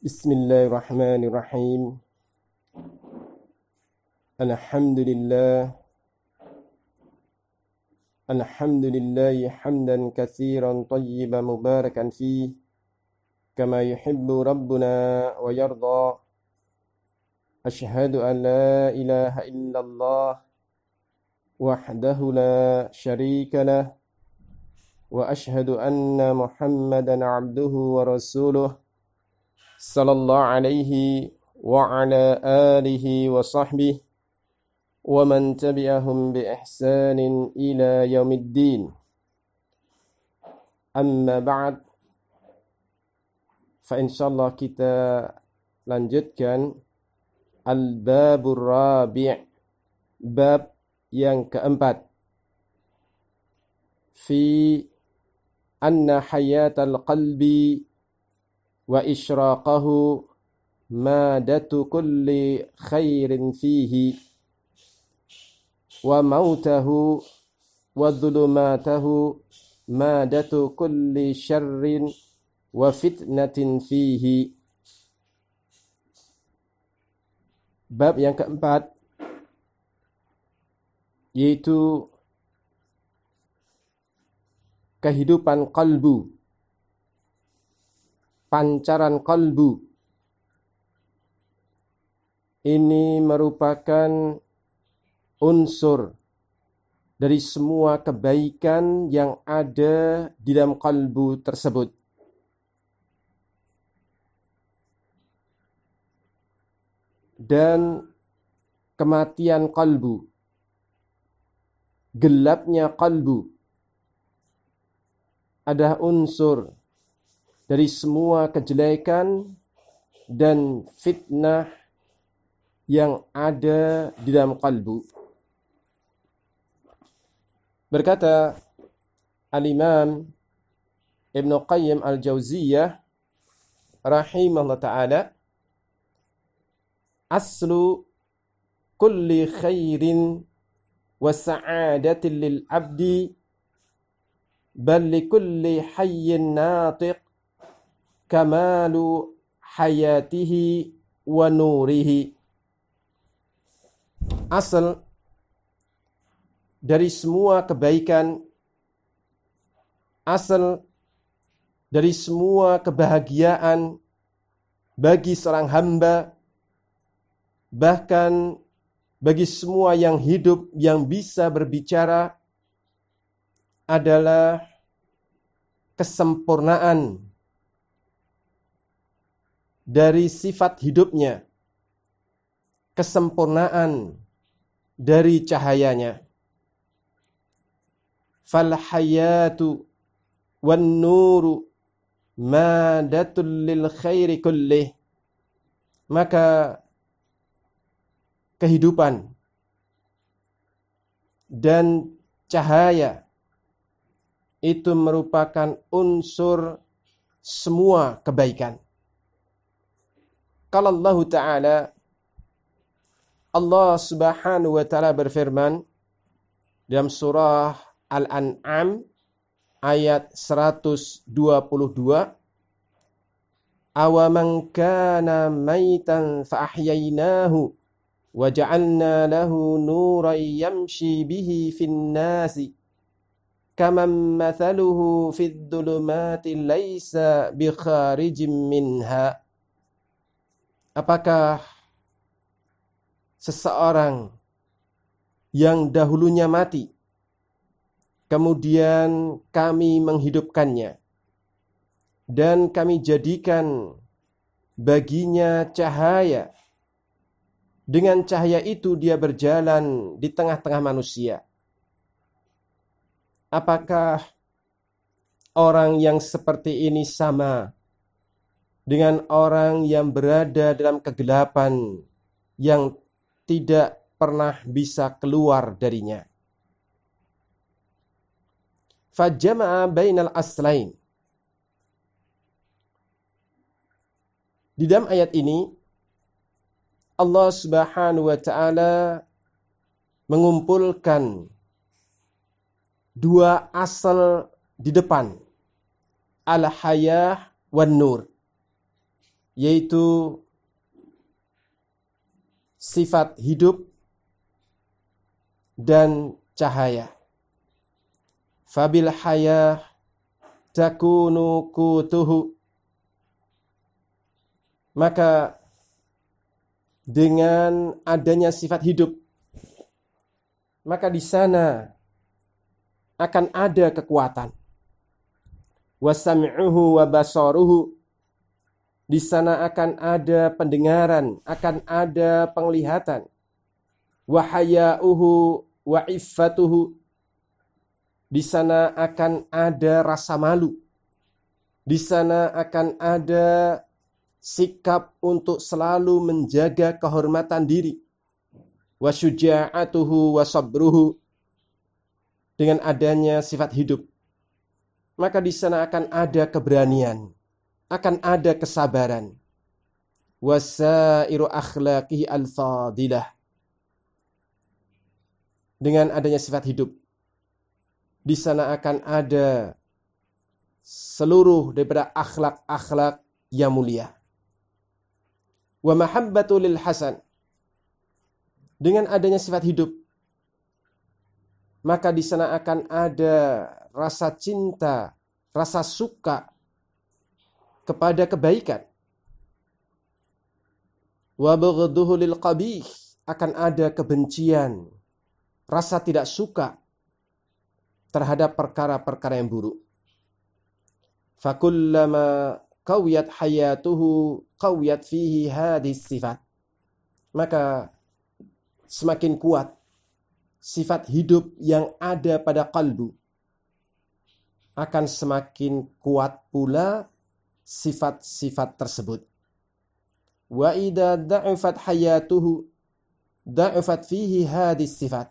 Bismillahirrahmanirrahim. Alhamdulillahi hamdan katsiran tayyiban mubarakan fihi kama yuhibbu rabbuna wa yarda. Ashhadu an la ilaha illallah wahdahu la syarika lah wa ashhadu anna Muhammadan abduhu wa rasuluh sallallahu alaihi wa ala alihi wa sahbihi wa man tabi'ahum bi ihsanin ila yaumiddin. Amma ba'd, fa insyaallah kita lanjutkan al-babur rabi', bab yang keempat, fi anna hayatal qalbi wa isyraqahu madatu kulli khairin fihi wa mautahu wa dhulumatahu madatu kulli syarrin wa fitnatin fihi. Bab yang keempat, yaitu kehidupan kalbu, pancaran kalbu. Ini merupakan unsur dari semua kebaikan yang ada di dalam kalbu tersebut. Dan kematian kalbu, gelapnya kalbu adalah unsur dari semua kejelekan dan fitnah yang ada di dalam kalbu. Berkata Al-Imam Ibn Qayyim Al-Jauziyah rahimahullah ta'ala, aslu kulli khairin wa sa'adatin lil abdi bal li kulli hayyin natiq kamalu hayatihi wa nurihi. Asal dari semua kebaikan, asal dari semua kebahagiaan bagi seorang hamba, bahkan bagi semua yang hidup yang bisa berbicara, adalah kesempurnaan dari sifat hidupnya, kesempurnaan dari cahayanya. Fal hayatu wan nuru madatul lil khairi kullih. Maka kehidupan dan cahaya itu merupakan unsur semua kebaikan. Qala Allah Ta'ala, Allah Subhanahu wa Ta'ala berfirman dalam surah Al-An'am ayat 122, awaman kana maitan fa ahyainahu wa ja'alna lahu nuran yamshi bihi fin nasi kaman mathaluhu fid dhulumati laisa bi kharijin minha. Apakah seseorang yang dahulunya mati, kemudian kami menghidupkannya dan kami jadikan baginya cahaya, dengan cahaya itu dia berjalan di tengah-tengah manusia. Apakah orang yang seperti ini sama dengan orang yang berada dalam kegelapan yang tidak pernah bisa keluar darinya? Fajama'a bainal aslain. Di dalam ayat ini Allah Subhanahu wa Ta'ala mengumpulkan dua asal di depan, al-hayah wan nur. yaitu sifat hidup dan cahaya. Fabil hayah takunu kutuhu. Maka dengan adanya sifat hidup, maka di sana akan ada kekuatan. Wasam'uhu wa basaruhu. Di sana akan ada pendengaran, akan ada penglihatan. Wa haya'uhu wa iffatuhu. Di sana akan ada rasa malu. Di sana akan ada sikap untuk selalu menjaga kehormatan diri. Wa syuja'atuhu wa sabruhu. Dengan adanya sifat hidup, maka di sana akan ada keberanian, akan ada kesabaran. Wasairu akhlaqihi al-fadilah. Dengan adanya sifat hidup, di sana akan ada seluruh daripada akhlak-akhlak yang mulia. Wa mahabbatu lil hasan. Dengan adanya sifat hidup, maka di sana akan ada rasa cinta, rasa suka kepada kebaikan. Wa bughdhuhu lil qabih. Akan ada kebencian, rasa tidak suka terhadap perkara-perkara yang buruk. Fakullama qawiyat hayatuhu qawiyat fihi hadhihi sifat. Maka semakin kuat sifat hidup yang ada pada kalbu, akan semakin kuat pula sifat-sifat tersebut. Wa idza da'ufat hayatuhu da'ufat fihi hadhihi sifat.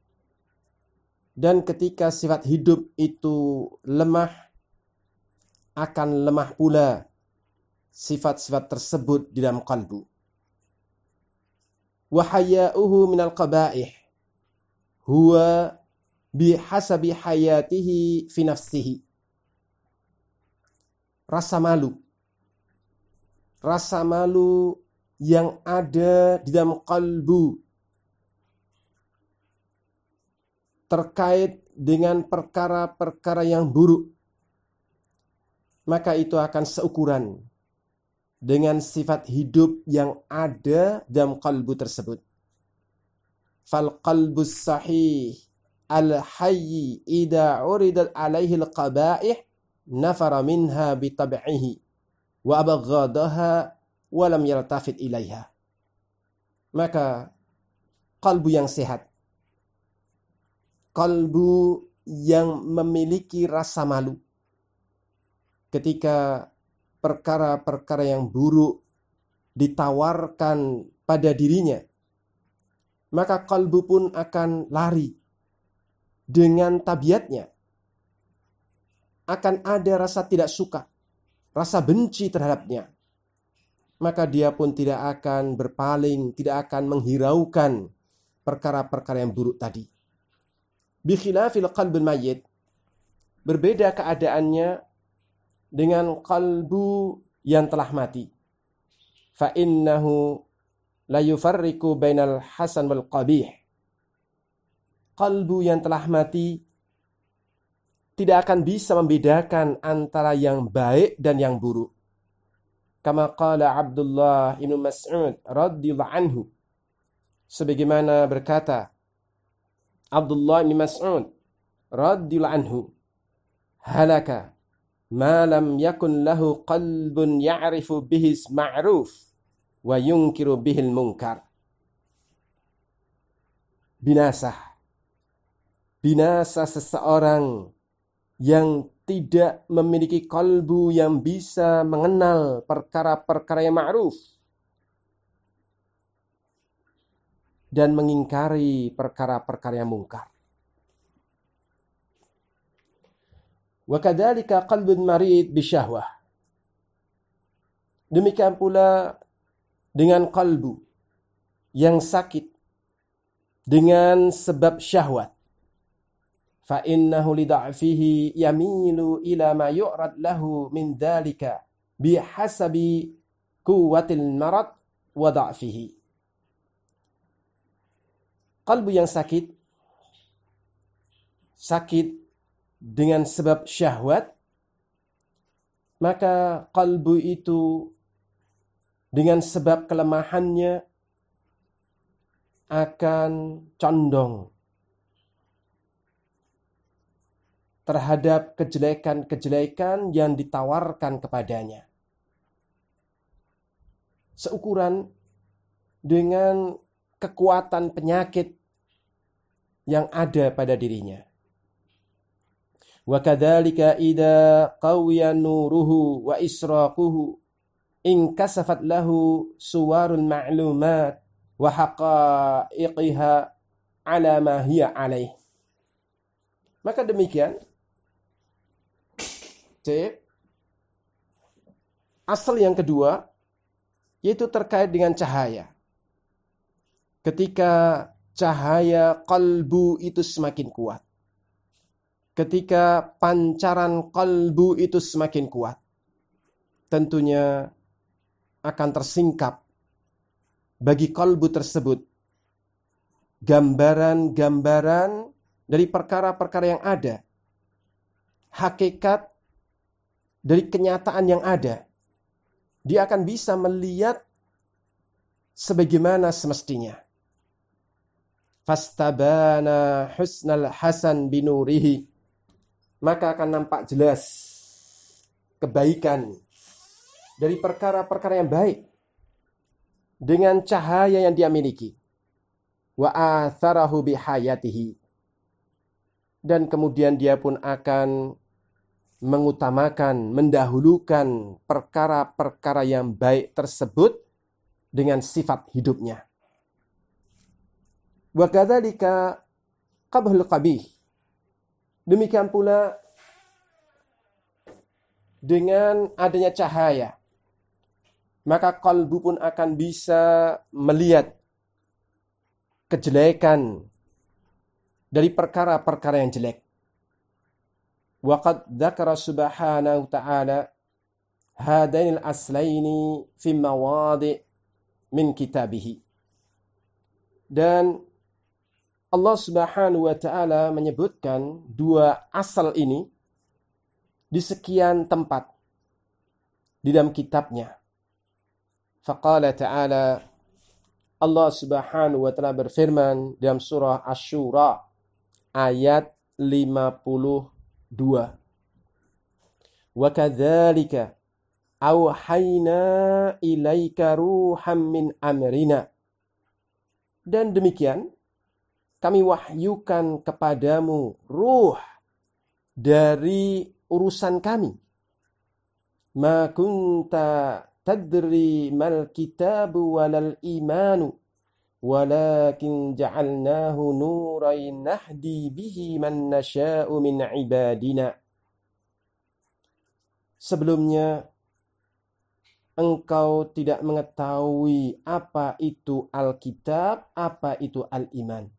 Dan ketika sifat hidup itu lemah, akan lemah pula sifat-sifat tersebut di dalam kalbu. Wa haya'uhu minal qaba'ih huwa bihasabi hayatihi fi nafsihi. Rasa malu yang ada di dalam kalbu terkait dengan perkara-perkara yang buruk, maka itu akan seukuran dengan sifat hidup yang ada dalam kalbu tersebut. Fal qalbus sahih al-hayy idza uridat alaihi al-qaba'ih nafara minha bi tab'ihi wa abghadaha wa lam yaltafit ilaiha. Maka kalbu yang sehat, kalbu yang memiliki rasa malu ketika perkara-perkara yang buruk ditawarkan pada dirinya, maka kalbu pun akan lari dengan tabiatnya. Akan ada rasa tidak suka, rasa benci terhadapnya. Maka dia pun tidak akan berpaling, tidak akan menghiraukan perkara-perkara yang buruk tadi. Bikhilafil qalbil mayyit, berbeda keadaannya dengan kalbu yang telah mati. Fa innahu la yufarriqu bainal hasan wal qabih. Kalbu yang telah mati tidak akan bisa membedakan antara yang baik dan yang buruk. Kama qala Abdullah bin Mas'ud radhiyallahu anhu. Sebagaimana berkata Abdullah bin Mas'ud radhiyallahu anhu, halaka ma lam yakun lahu qalbun ya'rifu bihis ma'ruf wa yunkiru bihil munkar. Binasa seseorang yang tidak memiliki kalbu yang bisa mengenal perkara-perkara yang ma'ruf dan mengingkari perkara-perkara yang mungkar. Wa kadzalika qalbun marid bisyahwah. Demikian pula dengan kalbu yang sakit dengan sebab syahwat. Fa innahu lida'fihi yamilu ila ma yu'rad lahu min dzalika bihasabi quwwatil marad wa dha'fihi. Kalbu yang sakit dengan sebab syahwat, maka kalbu itu dengan sebab kelemahannya akan condong terhadap kejelekan-kejelekan yang ditawarkan kepadanya. Seukuran dengan kekuatan penyakit yang ada pada dirinya. Wa kadzalika idza qawiya nuruhu wa israquhu inkasafat lahu suwarul ma'lumat wa haqa'iqiha ala ma hiya alaih. Maka demikian asal yang kedua yaitu terkait dengan cahaya. Ketika cahaya kalbu itu semakin kuat, ketika pancaran kalbu itu semakin kuat, tentunya akan tersingkap bagi kalbu tersebut gambaran-gambaran dari perkara-perkara yang ada, hakikat dari kenyataan yang ada. Dia akan bisa melihat sebagaimana semestinya. Fastabana husnal hasan binurihi, maka akan nampak jelas kebaikan dari perkara-perkara yang baik dengan cahaya yang dia miliki. Wa atharahu bihayatihi, dan kemudian dia pun akan mengutamakan, mendahulukan perkara-perkara yang baik tersebut dengan sifat hidupnya. Wa kadzalika qabhul qabih, demikian pula dengan adanya cahaya, maka kalbu pun akan bisa melihat kejelekan dari perkara-perkara yang jelek. Wa qad dzakara subhanahu ta'ala hadainil aslaini fi mawadi' min kitabih. Dan Allah Subhanahu wa ta'ala menyebutkan dua asal ini di sekian tempat di dalam kitabnya. Faqala ta'ala, Allah Subhanahu wa ta'ala berfirman dalam surah Asy-Syura ayat 52. Wa kadzalika auhayna ilaika ruham min amrina. Dan demikian kami wahyukan kepadamu ruh dari urusan kami. Ma kunta tadri mal kitabu walal imanu walakin ja'alnahu nuran nahdi bihi man nasha'u min ibadina. Sebelumnya engkau tidak mengetahui apa itu Alkitab, apa itu Al-Iman.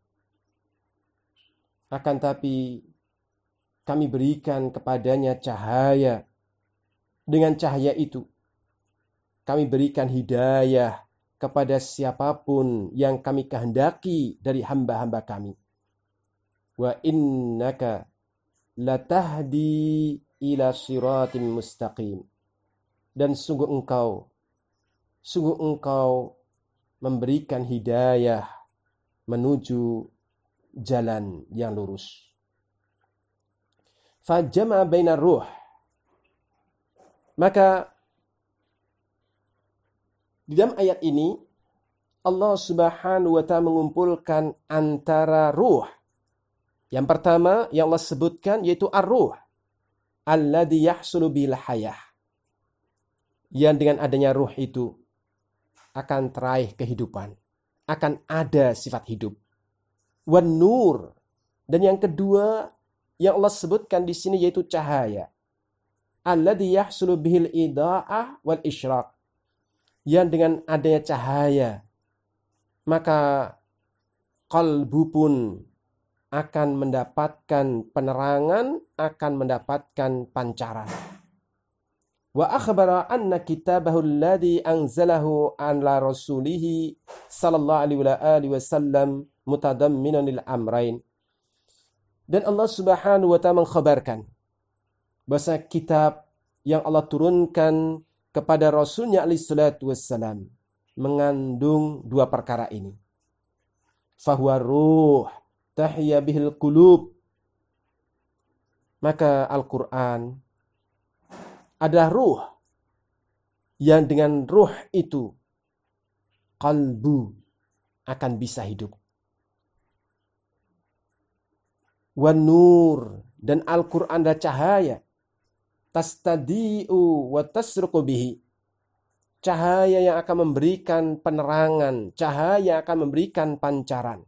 Akan tapi kami berikan kepadanya cahaya. Dengan cahaya itu kami berikan hidayah kepada siapapun yang kami kehendaki dari hamba-hamba kami. Wa innaka latahdi ila siratim mustaqim. Dan sungguh engkau memberikan hidayah menuju jalan yang lurus. Fajama bainar ruh, maka di dalam ayat ini Allah Subhanahu wa ta'ala mengumpulkan antara ruh. Yang pertama yang Allah sebutkan yaitu ar-ruh alladzi yahsulu bil hayah, yang dengan adanya ruh itu akan teraih kehidupan, akan ada sifat hidup. Wan nur, dan yang kedua yang Allah sebutkan di sini yaitu cahaya. Alladzi yahsulu bihil ida'ah wal isyraq, yang dengan adanya cahaya maka kalbu pun akan mendapatkan penerangan, akan mendapatkan pancaran. Wa akhbara anna kitabahu alladhi anzalahu ala rasulih sallallahu alaihi wasallam mutadamminan lil amrain. Dan Allah Subhanahu wa taala mengkhabarkan bahwa kitab yang Allah turunkan kepada Rasulnya alaihi salatu wassalam mengandung dua perkara ini. Fahuwa ruh tahya bihil qulub. Maka Al-Quran adalah ruh yang dengan ruh itu kalbu akan bisa hidup. Wan nur, dan Al-Quran adalah cahaya. Tastadi'u wa tasruqu bihi. Cahaya yang akan memberikan penerangan, cahaya yang akan memberikan pancaran.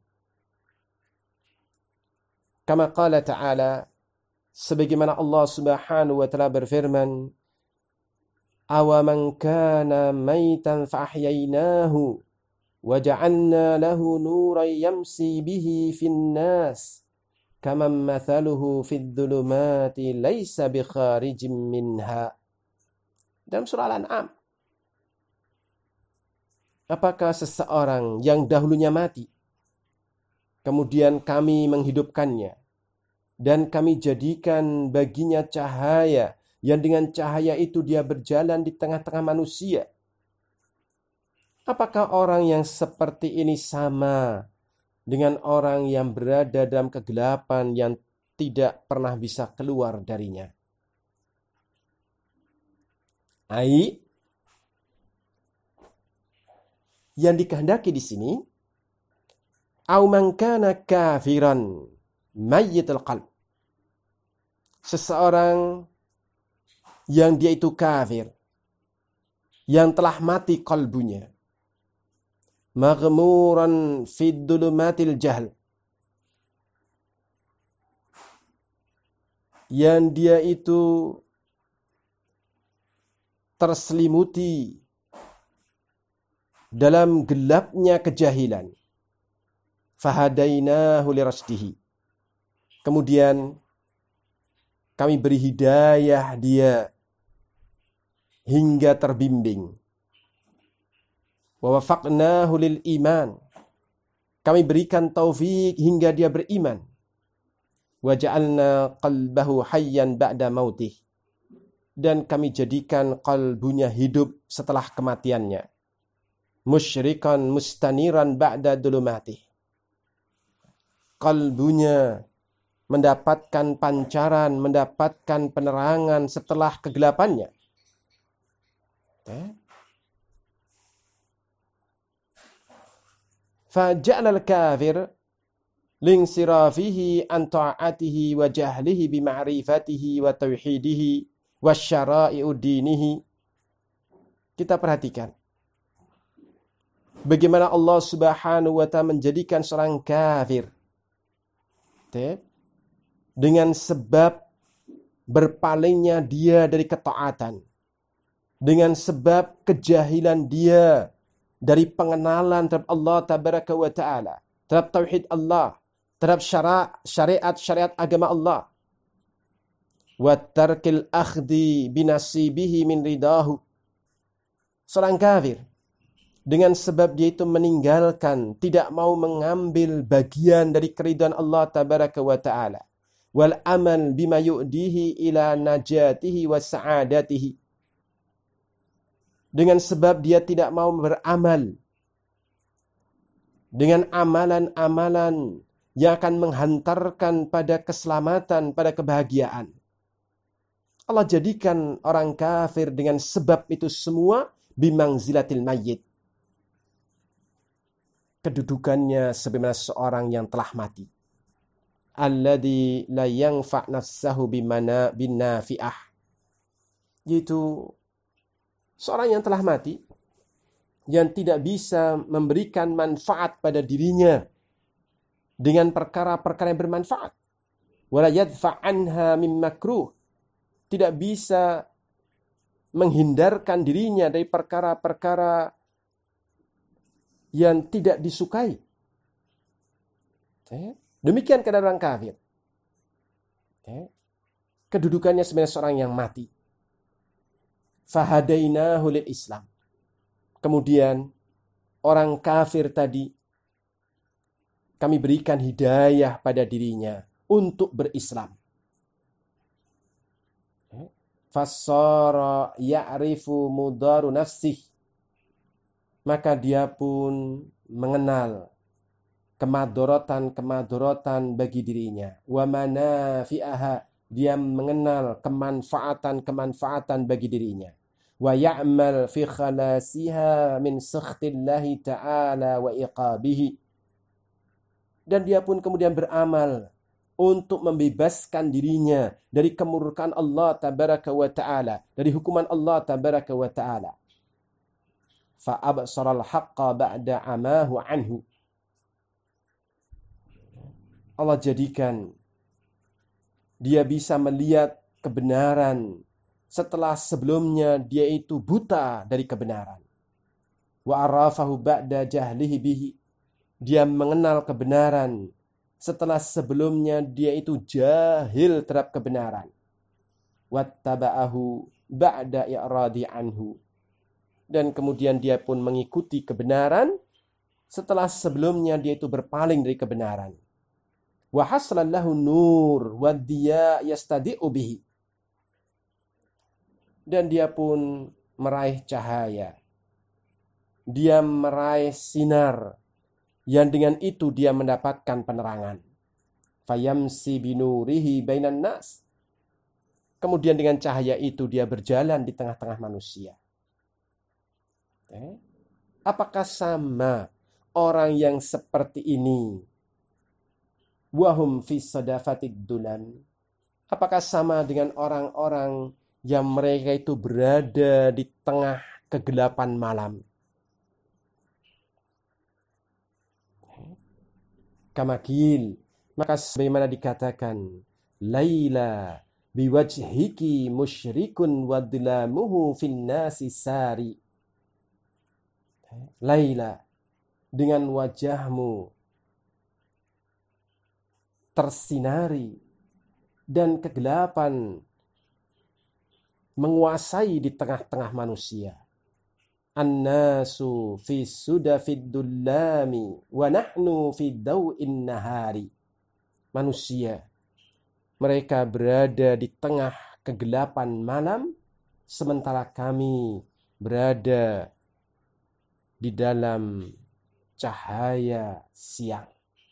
Kama qala ta'ala, sebagaimana Allah Subhanahu wa taala berfirman, awaman kana maitan fa ahyaynahu wa ja'alna lahu nuran yamsi bihi fin nas kaman mathaluhu fid dhulumati laisa bi kharijin minha. Dalam surah Al-An'am, apakah seseorang yang dahulunya mati kemudian kami menghidupkannya dan kami jadikan baginya cahaya yang dengan cahaya itu dia berjalan di tengah-tengah manusia. Apakah orang yang seperti ini sama dengan orang yang berada dalam kegelapan yang tidak pernah bisa keluar darinya? Yang dikehendaki di sini, au man kana kafiran mayyitul qalb. Seseorang yang dia itu kafir, yang telah mati kalbunya, maghmuran fid dhulumatil jahl, yang dia itu terselimuti dalam gelapnya kejahilan, fahadainahu lirasdihi, kemudian kami beri hidayah dia hingga terbimbing. Wa wafaqnahu lil iman, kami berikan taufik hingga dia beriman. Wa ja'alna qalbahu hayyan ba'da mautih, dan kami jadikan kalbunya hidup setelah kematiannya. Musyrikan mustaniran ba'da dhulumatih, kalbunya mendapatkan pancaran, mendapatkan penerangan setelah kegelapannya. Faja'al al-kafir linsirafihi an ta'atihi wa jahlihi bima'rifatihi wa tauhidihi wa syara'i'u dinihi. Kita perhatikan bagaimana Allah Subhanahu wa ta'ala menjadikan seorang kafir dengan sebab berpalingnya dia dari ketaatan, dengan sebab kejahilan dia dari pengenalan terhadap Allah Tabaraka wa Ta'ala, terhadap tauhid Allah, terhadap syariat agama Allah. Wa tarkil akhdi binasibihi min ridahu. Seorang kafir dengan sebab dia itu meninggalkan, tidak mau mengambil bagian dari keridhaan Allah Tabaraka wa Ta'ala, wal amal bima yu'dihi ila najatihi wa sa'adatihi, dengan sebab dia tidak mau beramal dengan amalan-amalan yang akan menghantarkan pada keselamatan, pada kebahagiaan. Allah jadikan orang kafir dengan sebab itu semua bimangzilatil mayyit, kedudukannya sebagaimana seorang yang telah mati. Alladzi la yanfa' nafsahu bimana binafi'ah, yaitu seorang yang telah mati, yang tidak bisa memberikan manfaat pada dirinya dengan perkara-perkara yang bermanfaat. Wala yadfa' anha min makruh, tidak bisa menghindarkan dirinya dari perkara-perkara yang tidak disukai. Demikian keadaan orang kafir. Kedudukannya sebagai seorang yang mati. fahadainahu lil Islam. Kemudian orang kafir tadi kami berikan hidayah pada dirinya untuk berislam. Fassara ya'rifu mudaru nafsih. Maka dia pun mengenal kemadorotan bagi dirinya. Wa manafi'aha. Dia mengenal kemanfaatan bagi dirinya. Wa ya'mal fi khalasiha min sakhtillahi ta'ala wa iqabihi. Dan dia pun kemudian beramal untuk membebaskan dirinya dari kemurkaan Allah tabaraka wa ta'ala, dari hukuman Allah tabaraka wa ta'ala. Fa'absaral haqqa ba'da amahu anhu. Allah jadikan dia bisa melihat kebenaran setelah sebelumnya dia itu buta dari kebenaran. Wa arafahu ba'da jahlihi bihi. Dia mengenal kebenaran setelah sebelumnya dia itu jahil terhadap kebenaran. Wattaba'ahu ba'da i'radi anhu. Dan kemudian dia pun mengikuti kebenaran setelah sebelumnya dia itu berpaling dari kebenaran. Wa haslallahu nur wa diya yastadi'u bihi. Dan dia pun meraih cahaya. Dia meraih sinar yang dengan itu dia mendapatkan penerangan. Fayamsi binurihi bainan nas. Kemudian dengan cahaya itu dia berjalan di tengah-tengah manusia. Apakah sama orang yang seperti ini? Wahum fi sadafatid dulan. Apakah sama dengan orang-orang yang mereka itu berada di tengah kegelapan malam? Kamakil, maka sebagaimana dikatakan, Laila biwajhiki musyrikun wadlamuhu finnasi sari. Laila, dengan wajahmu tersinari dan kegelapan menguasai di tengah-tengah manusia. An-nasu fi sudafid dullami wa nahnu fi daw'in nahari. Manusia, mereka berada di tengah kegelapan malam, sementara kami berada di dalam cahaya siang.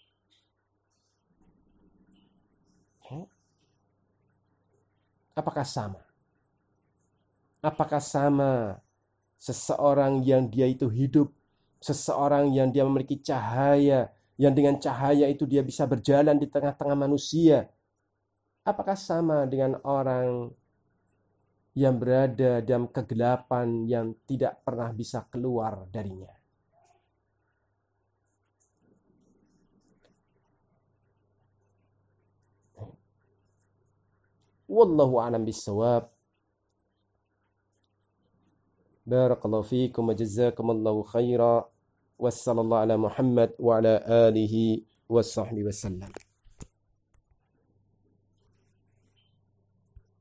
Apakah sama? Apakah sama seseorang yang dia itu hidup, seseorang yang dia memiliki cahaya, yang dengan cahaya itu dia bisa berjalan di tengah-tengah manusia? Apakah sama dengan orang yang berada dalam kegelapan yang tidak pernah bisa keluar darinya? Wallahu a'lam bissawab. Barakallahu fiikum wa jazakumullahu khaira. Wassallallahu ala Muhammad wa ala alihi wa sahbihi wasallam.